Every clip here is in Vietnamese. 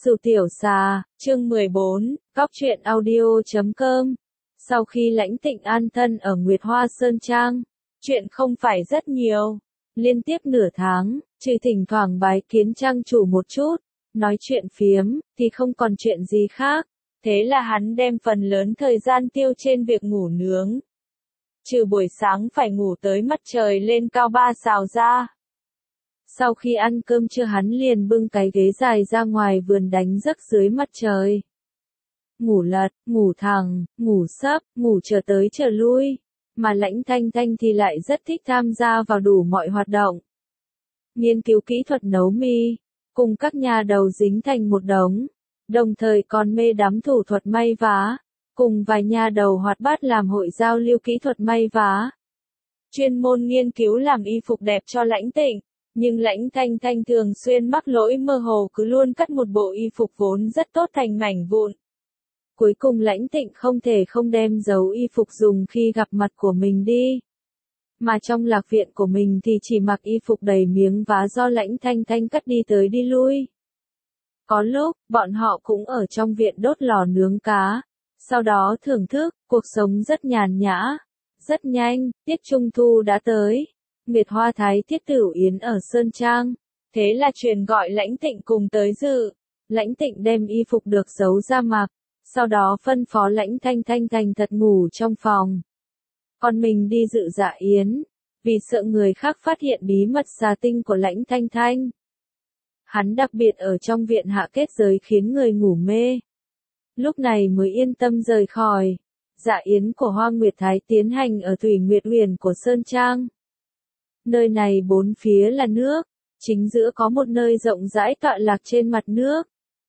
Sửu Tiểu Xà, chương 14, Cóc truyện audio.com. Sau khi Lãnh Tịnh an thân ở Nguyệt Hoa Sơn Trang, chuyện không phải rất nhiều. Liên tiếp nửa tháng, trừ thỉnh thoảng bái kiến trang chủ một chút, nói chuyện phiếm, thì không còn chuyện gì khác. Thế là hắn đem phần lớn thời gian tiêu trên việc ngủ nướng. Trừ buổi sáng phải ngủ tới mặt trời lên cao 3 sào ra. Sau khi ăn cơm trưa hắn liền bưng cái ghế dài ra ngoài vườn đánh giấc dưới mặt trời. Ngủ lật, ngủ thẳng, ngủ sấp, ngủ chờ tới chờ lui. Mà Lãnh Thanh Thanh thì lại rất thích tham gia vào đủ mọi hoạt động. Nghiên cứu kỹ thuật nấu mì, cùng các nhà đầu dính thành một đống. Đồng thời còn mê đắm thủ thuật may vá, cùng vài nhà đầu hoạt bát làm hội giao lưu kỹ thuật may vá. Chuyên môn nghiên cứu làm y phục đẹp cho Lãnh Tịnh. Nhưng Lãnh Thanh Thanh thường xuyên mắc lỗi mơ hồ cứ luôn cắt một bộ y phục vốn rất tốt thành mảnh vụn. Cuối cùng Lãnh Tịnh không thể không đem giấu y phục dùng khi gặp mặt của mình đi. Mà trong lạc viện của mình thì chỉ mặc y phục đầy miếng vá do Lãnh Thanh Thanh cắt đi tới đi lui. Có lúc, bọn họ cũng ở trong viện đốt lò nướng cá, sau đó thưởng thức, cuộc sống rất nhàn nhã. Rất nhanh, tiết trung thu đã tới. Nguyệt Hoa Thái Thiết Tửu Yến ở Sơn Trang, thế là truyền gọi Lãnh Tịnh cùng tới dự. Lãnh Tịnh đem y phục được giấu ra mặc, sau đó phân phó Lãnh Thanh Thanh thành thật ngủ trong phòng. Còn mình đi dự dạ yến, vì sợ người khác phát hiện bí mật xà tinh của Lãnh Thanh Thanh. Hắn đặc biệt ở trong viện hạ kết giới khiến người ngủ mê. Lúc này mới yên tâm rời khỏi. Dạ yến của Hoa Nguyệt Thái tiến hành ở Thủy Nguyệt Huyền của Sơn Trang. Nơi này bốn phía là nước, chính giữa có một nơi rộng rãi tọa lạc trên mặt nước.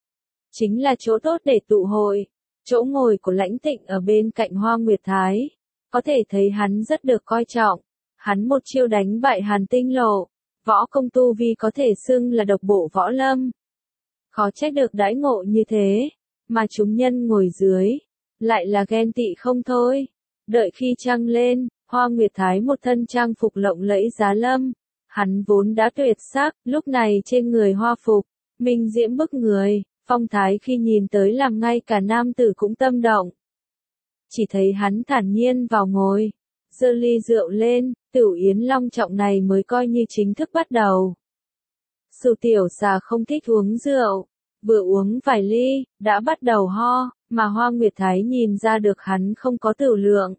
Chính là chỗ tốt để tụ hội, chỗ ngồi của Lãnh Tịnh ở bên cạnh Hoa Nguyệt Thái. Có thể thấy hắn rất được coi trọng, hắn một chiêu đánh bại Hàn Tinh Lộ, võ công tu vi có thể xưng là độc bộ võ lâm. Khó trách được đãi ngộ như thế, mà chúng nhân ngồi dưới, lại là ghen tị không thôi. Đợi khi trăng lên, Hoa Nguyệt Thái một thân trang phục lộng lẫy giá lâm, hắn vốn đã tuyệt sắc, lúc này trên người hoa phục, minh diễm bức người, phong thái khi nhìn tới làm ngay cả nam tử cũng tâm động. Chỉ thấy hắn thản nhiên vào ngồi, giơ ly rượu lên, Tửu Yến long trọng này mới coi như chính thức bắt đầu. Sửu Tiểu Xà không thích uống rượu, vừa uống vài ly, đã bắt đầu ho, mà Hoa Nguyệt Thái nhìn ra được hắn không có tửu lượng.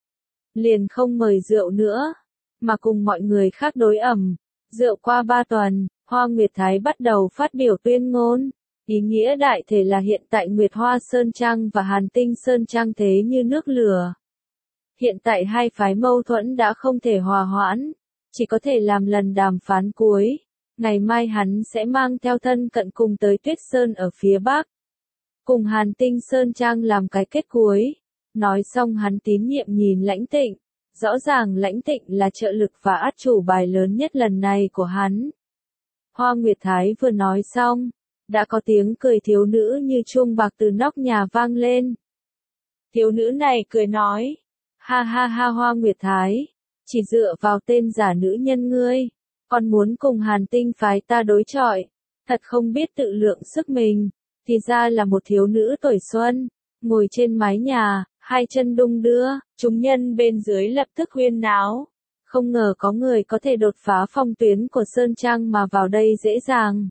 Liền không mời rượu nữa, mà cùng mọi người khác đối ẩm. Rượu qua 3 tuần, Hoa Nguyệt Thái bắt đầu phát biểu tuyên ngôn. Ý nghĩa đại thể là hiện tại Nguyệt Hoa Sơn Trang và Hàn Tinh Sơn Trang thế như nước lửa. Hiện tại hai phái mâu thuẫn đã không thể hòa hoãn, chỉ có thể làm lần đàm phán cuối. Ngày mai hắn sẽ mang theo thân cận cùng tới Tuyết Sơn ở phía Bắc. Cùng Hàn Tinh Sơn Trang làm cái kết cuối. Nói xong hắn tín nhiệm nhìn Lãnh Tịnh, rõ ràng Lãnh Tịnh là trợ lực và át chủ bài lớn nhất lần này của hắn. Hoa Nguyệt Thái vừa nói xong, đã có tiếng cười thiếu nữ như chuông bạc từ nóc nhà vang lên. Thiếu nữ này cười nói, ha ha ha Hoa Nguyệt Thái, chỉ dựa vào tên giả nữ nhân ngươi, còn muốn cùng Hàn Tinh phái ta đối chọi, thật không biết tự lượng sức mình, thì ra là một thiếu nữ tuổi xuân, ngồi trên mái nhà. Hai chân đung đưa, chúng nhân bên dưới lập tức huyên náo. Không ngờ có người có thể đột phá phong tuyến của Sơn Trang mà vào đây dễ dàng.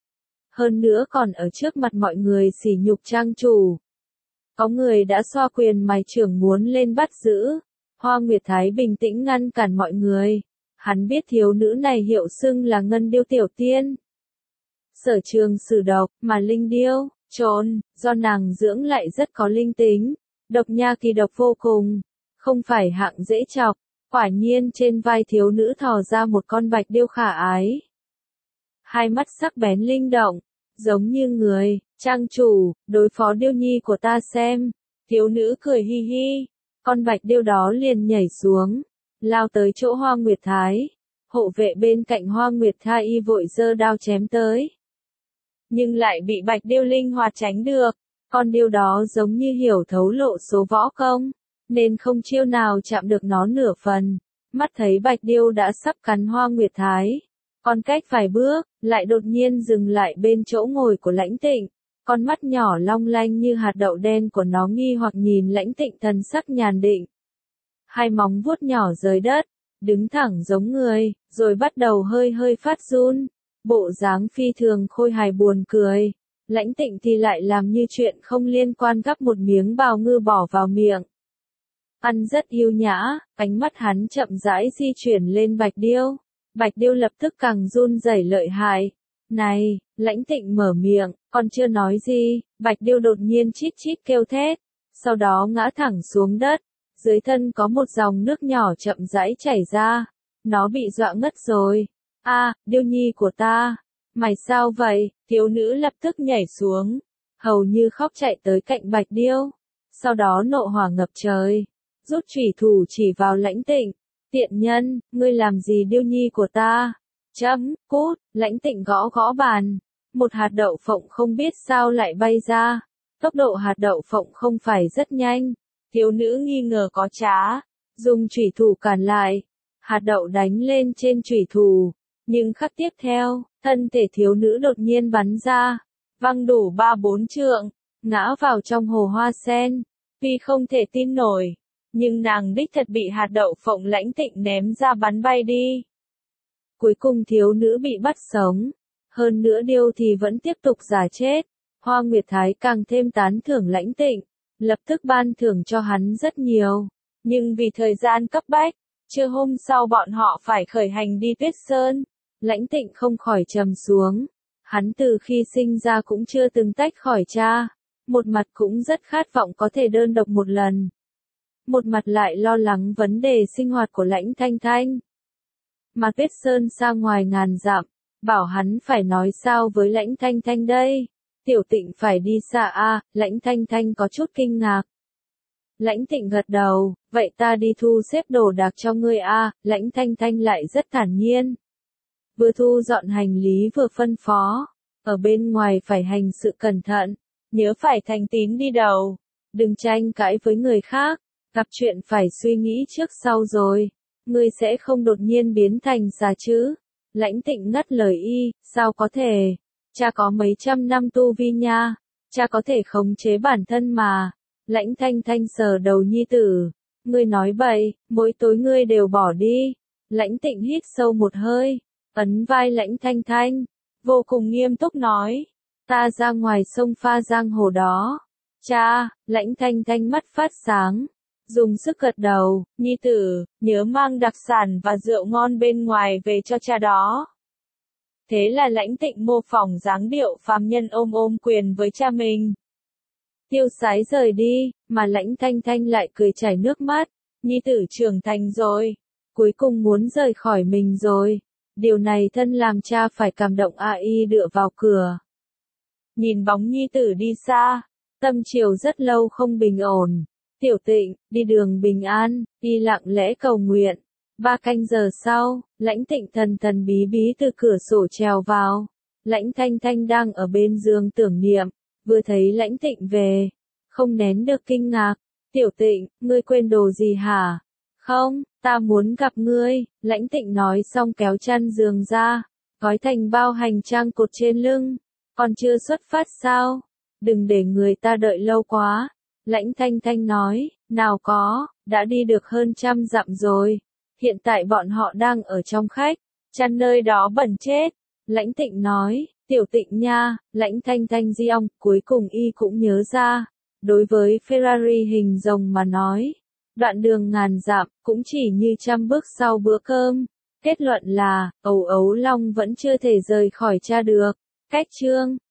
Hơn nữa còn ở trước mặt mọi người sỉ nhục trang chủ. Có người đã xoa quyền mài trưởng muốn lên bắt giữ. Hoa Nguyệt Thái bình tĩnh ngăn cản mọi người. Hắn biết thiếu nữ này hiệu xưng là Ngân Điêu Tiểu Tiên. Sở trường sử độc, mà linh điêu, trốn, do nàng dưỡng lại rất có linh tính. Độc nha kỳ độc vô cùng, không phải hạng dễ chọc, quả nhiên trên vai thiếu nữ thò ra một con bạch điêu khả ái. Hai mắt sắc bén linh động, giống như người, trang chủ, đối phó điêu nhi của ta xem. Thiếu nữ cười hi hi, con bạch điêu đó liền nhảy xuống, lao tới chỗ Hoa Nguyệt Thái. Hộ vệ bên cạnh Hoa Nguyệt Thái y vội giơ đao chém tới. Nhưng lại bị bạch điêu linh hoạt tránh được. Con điêu đó giống như hiểu thấu lộ số võ công, nên không chiêu nào chạm được nó nửa phần. Mắt thấy bạch điêu đã sắp cắn Hoa Nguyệt Thái. Còn cách vài bước, lại đột nhiên dừng lại bên chỗ ngồi của Lãnh Tịnh. Con mắt nhỏ long lanh như hạt đậu đen của nó nghi hoặc nhìn Lãnh Tịnh thần sắc nhàn định. Hai móng vuốt nhỏ rời đất, đứng thẳng giống người, rồi bắt đầu hơi hơi phát run. Bộ dáng phi thường khôi hài buồn cười. Lãnh Tịnh thì lại làm như chuyện không liên quan gắp một miếng bào ngư bỏ vào miệng. Ăn rất yêu nhã, ánh mắt hắn chậm rãi di chuyển lên Bạch Điêu. Bạch Điêu lập tức càng run rẩy lợi hại. Này, Lãnh Tịnh mở miệng, còn chưa nói gì, Bạch Điêu đột nhiên chít chít kêu thét. Sau đó ngã thẳng xuống đất. Dưới thân có một dòng nước nhỏ chậm rãi chảy ra. Nó bị dọa ngất rồi. A, Điêu nhi của ta. Mày sao vậy? Thiếu nữ lập tức nhảy xuống. Hầu như khóc chạy tới cạnh Bạch Điêu. Sau đó nộ hỏa ngập trời. Rút chủy thủ chỉ vào Lãnh Tịnh. Tiện nhân, ngươi làm gì Điêu nhi của ta? Cút, Lãnh Tịnh gõ gõ bàn. Một hạt đậu phộng không biết sao lại bay ra. Tốc độ hạt đậu phộng không phải rất nhanh. Thiếu nữ nghi ngờ có trá. Dùng chủy thủ cản lại. Hạt đậu đánh lên trên chủy thủ. Nhưng khắc tiếp theo, thân thể thiếu nữ đột nhiên bắn ra. Văng đủ 3-4 trượng. Ngã vào trong hồ hoa sen. Vì không thể tin nổi. Nhưng nàng đích thật bị hạt đậu phộng Lãnh Tịnh ném ra bắn bay đi. Cuối cùng thiếu nữ bị bắt sống. Hơn nữa Điêu thì vẫn tiếp tục giả chết. Hoa Nguyệt Thái càng thêm tán thưởng Lãnh Tịnh. Lập tức ban thưởng cho hắn rất nhiều. Nhưng vì thời gian cấp bách, trưa hôm sau bọn họ phải khởi hành đi Tuyết Sơn. Lãnh Tịnh không khỏi trầm xuống. Hắn từ khi sinh ra cũng chưa từng tách khỏi cha. Một mặt cũng rất khát vọng có thể đơn độc một lần. Một mặt lại lo lắng vấn đề sinh hoạt của Lãnh Thanh Thanh. Mà Tuyết Sơn xa ngoài ngàn dặm, bảo hắn phải nói sao với Lãnh Thanh Thanh đây? Tiểu Tịnh phải đi xa a, Lãnh Thanh Thanh có chút kinh ngạc. Lãnh Tịnh gật đầu, vậy ta đi thu xếp đồ đạc cho ngươi a, Lãnh Thanh Thanh lại rất thản nhiên. Vừa thu dọn hành lý vừa phân phó, ở bên ngoài phải hành sự cẩn thận, nhớ phải thành tín đi đầu, đừng tranh cãi với người khác, gặp chuyện phải suy nghĩ trước sau rồi, ngươi sẽ không đột nhiên biến thành già chứ. Lãnh Tịnh ngắt lời y, sao có thể, cha có mấy trăm năm tu vi nha, cha có thể khống chế bản thân mà. Lãnh Thanh Thanh sờ đầu nhi tử, ngươi nói bậy, mỗi tối ngươi đều bỏ đi. Lãnh Tịnh hít sâu một hơi, ấn vai Lãnh Thanh Thanh, vô cùng nghiêm túc nói, ta ra ngoài sông pha giang hồ đó. Cha, Lãnh Thanh Thanh mắt phát sáng, dùng sức gật đầu, nhi tử, nhớ mang đặc sản và rượu ngon bên ngoài về cho cha đó. Thế là Lãnh Tịnh mô phỏng dáng điệu phàm nhân ôm quyền với cha mình. Tiêu sái rời đi, mà Lãnh Thanh Thanh lại cười chảy nước mắt, nhi tử trưởng thành rồi, cuối cùng muốn rời khỏi mình rồi. Điều này thân làm cha phải cảm động y dựa vào cửa. Nhìn bóng nhi tử đi xa, tâm triều rất lâu không bình ổn. Tiểu Tịnh, đi đường bình an, đi lặng lẽ cầu nguyện. 3 canh giờ sau, Lãnh Tịnh thần thần bí bí từ cửa sổ trèo vào. Lãnh Thanh Thanh đang ở bên giường tưởng niệm, vừa thấy Lãnh Tịnh về, không nén được kinh ngạc. Tiểu Tịnh, ngươi quên đồ gì hả? Không, ta muốn gặp ngươi, Lãnh Tịnh nói xong kéo chăn giường ra, gói thành bao hành trang cột trên lưng. Còn chưa xuất phát sao? Đừng để người ta đợi lâu quá. Lãnh Thanh Thanh nói, nào có, đã đi được hơn 100 dặm rồi. Hiện tại bọn họ đang ở trong khách, chăn nơi đó bẩn chết. Lãnh Tịnh nói, Tiểu Tịnh nha, Lãnh Thanh Thanh di ong, cuối cùng y cũng nhớ ra. Đối với Ferrari hình rồng mà nói, đoạn đường ngàn dặm, cũng chỉ như 100 bước sau bữa cơm. Kết luận là, ấu ấu long vẫn chưa thể rời khỏi cha được. Cách chương